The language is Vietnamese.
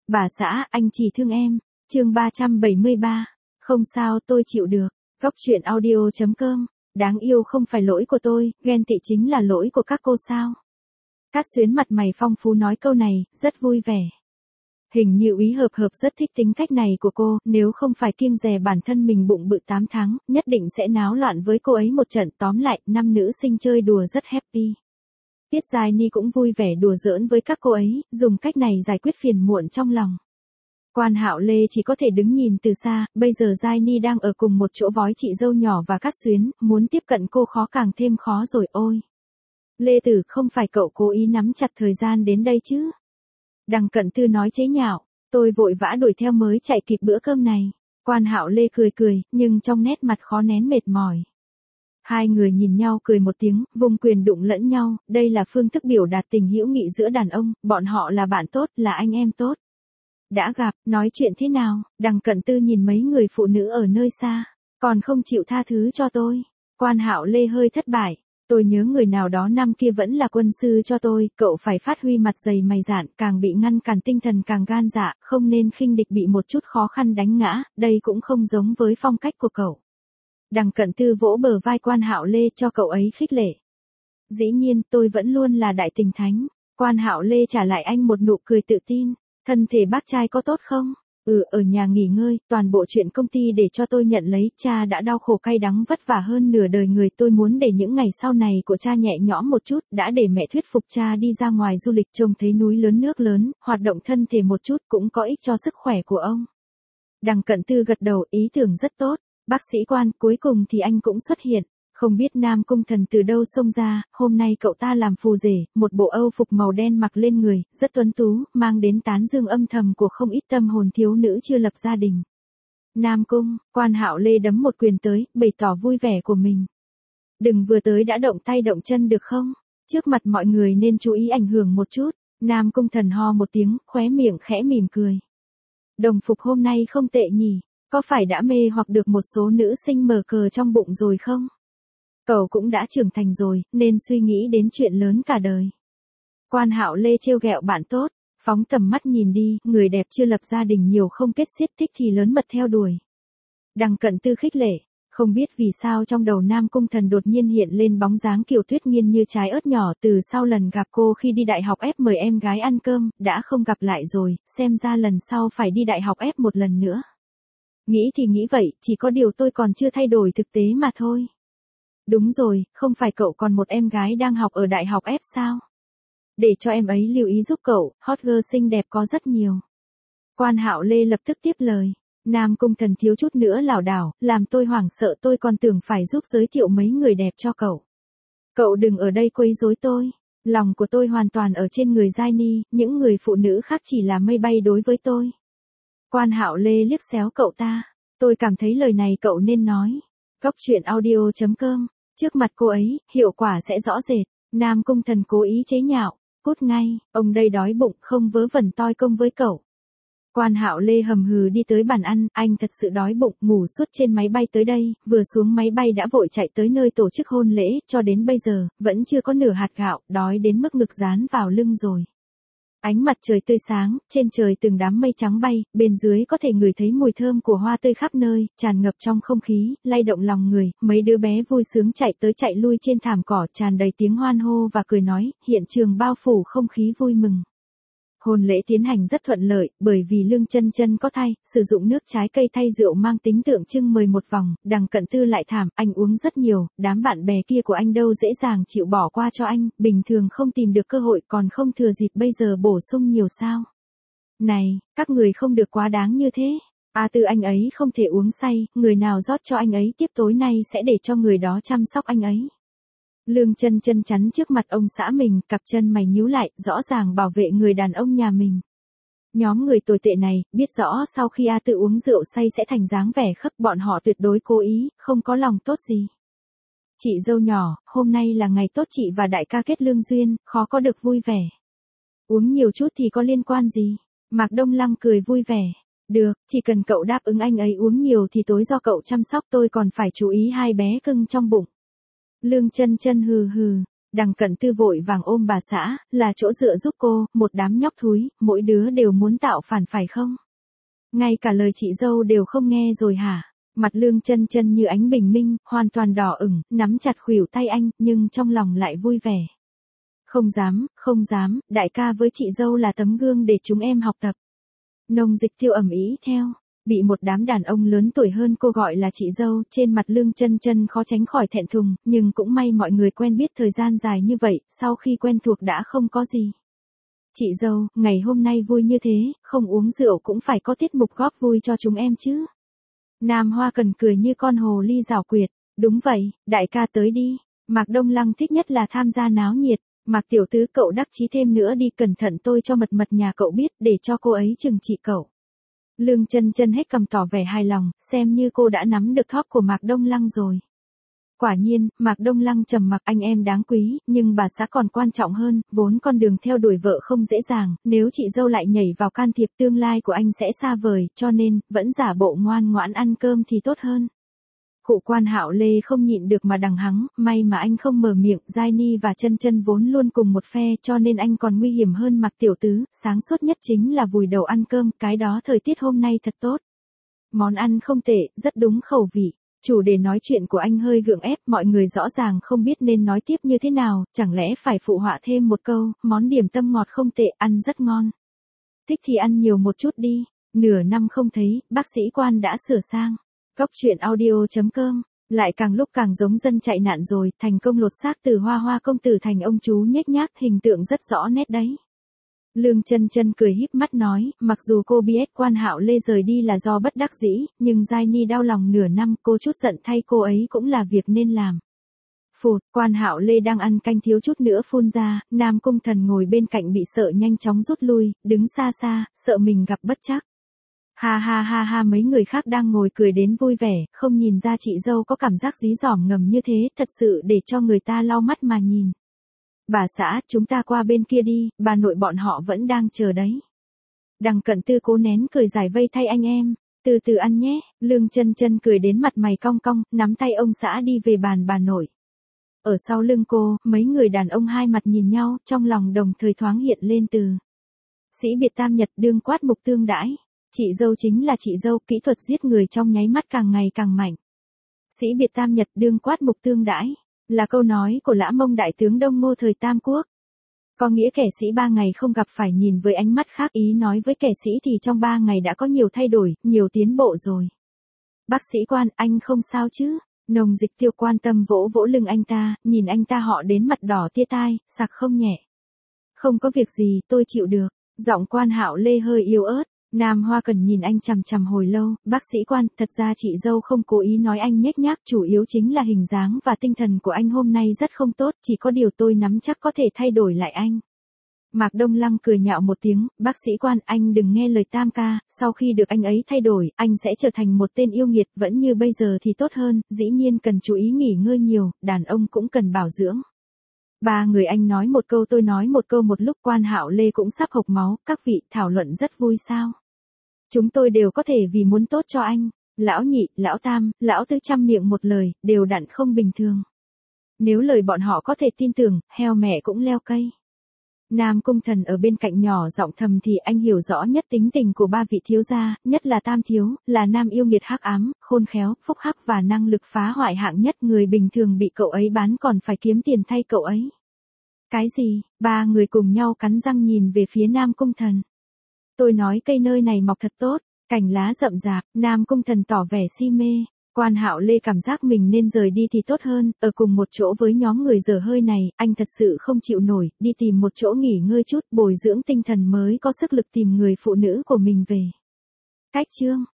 Bà xã, anh chỉ thương em. Chương 373. Không sao, tôi chịu được. Góc truyện audio.com. Đáng yêu không phải lỗi của tôi, ghen tị chính là lỗi của các cô sao? Cát Xuyến mặt mày phong phú nói câu này, rất vui vẻ. Hình như Úy Hợp Hợp rất thích tính cách này của cô, nếu không phải kiêng dè bản thân mình bụng bự 8 tháng, nhất định sẽ náo loạn với cô ấy một trận. Tóm lại, năm nữ sinh chơi đùa rất happy. Tiết Giai Ni cũng vui vẻ đùa giỡn với các cô ấy, dùng cách này giải quyết phiền muộn trong lòng. Quan Hạo Lê chỉ có thể đứng nhìn từ xa, bây giờ Giai Ni đang ở cùng một chỗ vói chị dâu nhỏ và Cát Xuyến, muốn tiếp cận cô khó càng thêm khó rồi ôi. Lê Tử, không phải cậu cố ý nắm chặt thời gian đến đây chứ? Đằng Cận Tư nói chế nhạo, tôi vội vã đuổi theo mới chạy kịp bữa cơm này. Quan Hạo Lê cười, nhưng trong nét mặt khó nén mệt mỏi. Hai người nhìn nhau cười một tiếng, vung quyền đụng lẫn nhau, đây là phương thức biểu đạt tình hữu nghị giữa đàn ông, bọn họ là bạn tốt, là anh em tốt. Đã gặp, nói chuyện thế nào? Đằng Cận Tư nhìn mấy người phụ nữ ở nơi xa, còn không chịu tha thứ cho tôi. Quan Hạo Lê hơi thất bại, tôi nhớ người nào đó năm kia vẫn là quân sư cho tôi, cậu phải phát huy mặt dày mày dạn, càng bị ngăn cản tinh thần càng gan dạ, không nên khinh địch bị một chút khó khăn đánh ngã, đây cũng không giống với phong cách của cậu. Đằng Cận Tư vỗ bờ vai Quan Hạo Lê cho cậu ấy khích lệ. Dĩ nhiên, tôi vẫn luôn là đại tình thánh. Quan Hạo Lê trả lại anh một nụ cười tự tin. Thân thể bác trai có tốt không? Ở nhà nghỉ ngơi, toàn bộ chuyện công ty để cho tôi nhận lấy, cha đã đau khổ cay đắng vất vả hơn nửa đời người, tôi muốn để những ngày sau này của cha nhẹ nhõm một chút, đã để mẹ thuyết phục cha đi ra ngoài du lịch trông thấy núi lớn nước lớn, hoạt động thân thể một chút cũng có ích cho sức khỏe của ông. Đằng Cận Tư gật đầu, ý tưởng rất tốt. Bác sĩ Quan, cuối cùng thì anh cũng xuất hiện. Không biết Nam Cung Thần từ đâu xông ra, hôm nay cậu ta làm phù rể, một bộ âu phục màu đen mặc lên người, rất tuấn tú, mang đến tán dương âm thầm của không ít tâm hồn thiếu nữ chưa lập gia đình. Nam Cung, Quan Hạo Lê đấm một quyền tới, bày tỏ vui vẻ của mình. Đừng vừa tới đã động tay động chân được không? Trước mặt mọi người nên chú ý ảnh hưởng một chút. Nam Cung Thần ho một tiếng, khóe miệng khẽ mỉm cười. Đồng phục hôm nay không tệ nhỉ, có phải đã mê hoặc được một số nữ sinh mở cờ trong bụng rồi không? Cậu cũng đã trưởng thành rồi, nên suy nghĩ đến chuyện lớn cả đời. Quan Hạo Lê trêu ghẹo bạn tốt, phóng tầm mắt nhìn đi, người đẹp chưa lập gia đình nhiều không kết xiết, thích thì lớn mật theo đuổi. Đằng Cận Tư khích lệ, không biết vì sao trong đầu Nam Cung Thần đột nhiên hiện lên bóng dáng Kiều Tuyết Nghiên như trái ớt nhỏ, từ sau lần gặp cô khi đi đại học ép mời em gái ăn cơm, đã không gặp lại rồi, xem ra lần sau phải đi đại học ép một lần nữa. Nghĩ thì nghĩ vậy, chỉ có điều tôi còn chưa thay đổi thực tế mà thôi. Đúng rồi, không phải cậu còn một em gái đang học ở đại học F sao? Để cho em ấy lưu ý giúp cậu, hot girl xinh đẹp có rất nhiều. Quan Hạo Lê lập tức tiếp lời. Nam Cung Thần thiếu chút nữa lảo đảo, làm tôi hoảng sợ, tôi còn tưởng phải giúp giới thiệu mấy người đẹp cho cậu. Cậu đừng ở đây quấy rối tôi. Lòng của tôi hoàn toàn ở trên người Giai Ni, những người phụ nữ khác chỉ là mây bay đối với tôi. Quan Hạo Lê liếc xéo cậu ta. Tôi cảm thấy lời này cậu nên nói. Góc truyện audio.com. Trước mặt cô ấy, hiệu quả sẽ rõ rệt. Nam Cung Thần cố ý chế nhạo. Cút ngay, ông đây đói bụng, không vớ vẩn toi công với cậu. Quan Hạo Lê hầm hừ đi tới bàn ăn, anh thật sự đói bụng, ngủ suốt trên máy bay tới đây, vừa xuống máy bay đã vội chạy tới nơi tổ chức hôn lễ, cho đến bây giờ, vẫn chưa có nửa hạt gạo, đói đến mức ngực dán vào lưng rồi. Ánh mặt trời tươi sáng, trên trời từng đám mây trắng bay, bên dưới có thể ngửi thấy mùi thơm của hoa tươi khắp nơi, tràn ngập trong không khí, lay động lòng người, mấy đứa bé vui sướng chạy tới chạy lui trên thảm cỏ, tràn đầy tiếng hoan hô và cười nói, hiện trường bao phủ không khí vui mừng. Hôn lễ tiến hành rất thuận lợi, bởi vì Lương Chân Chân có thai, sử dụng nước trái cây thay rượu mang tính tượng trưng mời một vòng, Đằng Cận Tư lại thảm, anh uống rất nhiều, đám bạn bè kia của anh đâu dễ dàng chịu bỏ qua cho anh, bình thường không tìm được cơ hội còn không thừa dịp bây giờ bổ sung nhiều sao. Này, các người không được quá đáng như thế. Tư anh ấy không thể uống say, người nào rót cho anh ấy tiếp tối nay sẽ để cho người đó chăm sóc anh ấy. Lương Chân Chân chắn trước mặt ông xã mình, cặp chân mày nhíu lại, rõ ràng bảo vệ người đàn ông nhà mình. Nhóm người tồi tệ này, biết rõ sau khi tự uống rượu say sẽ thành dáng vẻ khấp, bọn họ tuyệt đối cố ý, không có lòng tốt gì. Chị dâu nhỏ, hôm nay là ngày tốt chị và đại ca kết lương duyên, khó có được vui vẻ. Uống nhiều chút thì có liên quan gì? Mạc Đông Lăng cười vui vẻ. Được, chỉ cần cậu đáp ứng anh ấy uống nhiều thì tối do cậu chăm sóc, tôi còn phải chú ý hai bé cưng trong bụng. Lương Chân Chân hừ hừ, Đằng Cận Tư vội vàng ôm bà xã, là chỗ dựa giúp cô, một đám nhóc thúi, mỗi đứa đều muốn tạo phản phải không? Ngay cả lời chị dâu đều không nghe rồi hả? Mặt Lương Chân Chân như ánh bình minh, hoàn toàn đỏ ửng, nắm chặt khuỷu tay anh, nhưng trong lòng lại vui vẻ. Không dám, đại ca với chị dâu là tấm gương để chúng em học tập. Nông Dịch Tiêu ầm ĩ theo, bị một đám đàn ông lớn tuổi hơn cô gọi là chị dâu, trên mặt Lương Chân Chân khó tránh khỏi thẹn thùng, nhưng cũng may mọi người quen biết thời gian dài như vậy, sau khi quen thuộc đã không có gì. Chị dâu, ngày hôm nay vui như thế, không uống rượu cũng phải có tiết mục góp vui cho chúng em chứ. Nam Hoa Cần cười như con hồ ly rảo quyệt, đúng vậy, đại ca tới đi. Mạc Đông Lăng thích nhất là tham gia náo nhiệt. Mạc tiểu tứ cậu đắc chí thêm nữa đi, cẩn thận tôi cho mật mật nhà cậu biết để cho cô ấy trừng trị cậu. Lương Chân Chân hết cầm tỏ vẻ hài lòng, xem như cô đã nắm được thóp của Mạc Đông Lăng rồi. Quả nhiên, Mạc Đông Lăng trầm mặc, anh em đáng quý, nhưng bà xã còn quan trọng hơn, vốn con đường theo đuổi vợ không dễ dàng, nếu chị dâu lại nhảy vào can thiệp tương lai của anh sẽ xa vời, cho nên, vẫn giả bộ ngoan ngoãn ăn cơm thì tốt hơn. Cụ Quan Hạo Lê không nhịn được mà đằng hắng, may mà anh không mở miệng, Giai Ni và Chân Chân vốn luôn cùng một phe cho nên anh còn nguy hiểm hơn Mạc tiểu tứ, sáng suốt nhất chính là vùi đầu ăn cơm, cái đó thời tiết hôm nay thật tốt. Món ăn không tệ, rất đúng khẩu vị. Chủ đề nói chuyện của anh hơi gượng ép, mọi người rõ ràng không biết nên nói tiếp như thế nào, chẳng lẽ phải phụ họa thêm một câu, món điểm tâm ngọt không tệ, ăn rất ngon. Thích thì ăn nhiều một chút đi, nửa năm không thấy, bác sĩ Quan đã sửa sang. Góc truyện audio.com, lại càng lúc càng giống dân chạy nạn rồi, thành công lột xác từ Hoa Hoa công tử thành ông chú nhếch nhác, hình tượng rất rõ nét đấy. Lương Chân Chân cười híp mắt nói, mặc dù cô biết Quan Hạo Lê rời đi là do bất đắc dĩ, nhưng Giai Ni đau lòng nửa năm, cô chút giận thay cô ấy cũng là việc nên làm. Phụt, Quan Hạo Lê đang ăn canh thiếu chút nữa phun ra, Nam Cung Thần ngồi bên cạnh bị sợ nhanh chóng rút lui, đứng xa xa, sợ mình gặp bất trắc. Ha ha ha ha, mấy người khác đang ngồi cười đến vui vẻ, không nhìn ra chị dâu có cảm giác dí dỏm ngầm như thế, thật sự để cho người ta lau mắt mà nhìn. Bà xã, chúng ta qua bên kia đi, bà nội bọn họ vẫn đang chờ đấy. Đằng Cận Tư cố nén cười giải vây thay anh em, từ từ ăn nhé. Lương Chân Chân cười đến mặt mày cong cong, nắm tay ông xã đi về bàn bà nội. Ở sau lưng cô, mấy người đàn ông hai mặt nhìn nhau, trong lòng đồng thời thoáng hiện lên từ sĩ biệt tam nhật, đương quát mục tương đãi. Chị dâu chính là chị dâu, kỹ thuật giết người trong nháy mắt càng ngày càng mạnh. Sĩ biệt tam nhật, đương quát mục tương đãi, là câu nói của Lã Mông đại tướng Đông Ngô thời Tam Quốc. Có nghĩa kẻ sĩ 3 ngày không gặp phải nhìn với ánh mắt khác, ý nói với kẻ sĩ thì trong 3 ngày đã có nhiều thay đổi, nhiều tiến bộ rồi. Bác sĩ Quan, anh không sao chứ? Nông Dịch Tiêu quan tâm vỗ vỗ lưng anh ta, nhìn anh ta họ đến mặt đỏ tia tai, sặc không nhẹ. Không có việc gì, tôi chịu được. Giọng Quan Hạo Lê hơi yếu ớt. Nam Hoa Cần nhìn anh chằm chằm hồi lâu, bác sĩ Quan, thật ra chị dâu không cố ý nói anh nhếch nhác, chủ yếu chính là hình dáng và tinh thần của anh hôm nay rất không tốt, chỉ có điều tôi nắm chắc có thể thay đổi lại anh. Mạc Đông Lăng cười nhạo một tiếng, bác sĩ Quan, anh đừng nghe lời Tam ca, sau khi được anh ấy thay đổi, anh sẽ trở thành một tên yêu nghiệt, vẫn như bây giờ thì tốt hơn, dĩ nhiên cần chú ý nghỉ ngơi nhiều, đàn ông cũng cần bảo dưỡng. Ba người anh nói một câu tôi nói một câu, một lúc Quan Hạo Lê cũng sắp hộc máu, các vị thảo luận rất vui sao. Chúng tôi đều có thể vì muốn tốt cho anh. Lão nhị, lão tam, lão tứ trăm miệng một lời, đều đặn không bình thường. Nếu lời bọn họ có thể tin tưởng, heo mẹ cũng leo cây. Nam Cung Thần ở bên cạnh nhỏ giọng thầm thì anh hiểu rõ nhất tính tình của ba vị thiếu gia, nhất là Tam thiếu, là nam yêu nghiệt hắc ám, khôn khéo, phúc hắc và năng lực phá hoại hạng nhất, người bình thường bị cậu ấy bán còn phải kiếm tiền thay cậu ấy. Cái gì? Ba người cùng nhau cắn răng nhìn về phía Nam Cung Thần. Tôi nói cây nơi này mọc thật tốt, cành lá rậm rạp, Nam Cung Thần tỏ vẻ si mê. Quan Hạo Lê cảm giác mình nên rời đi thì tốt hơn, ở cùng một chỗ với nhóm người dở hơi này, anh thật sự không chịu nổi, đi tìm một chỗ nghỉ ngơi chút, bồi dưỡng tinh thần mới có sức lực tìm người phụ nữ của mình về. Cách chương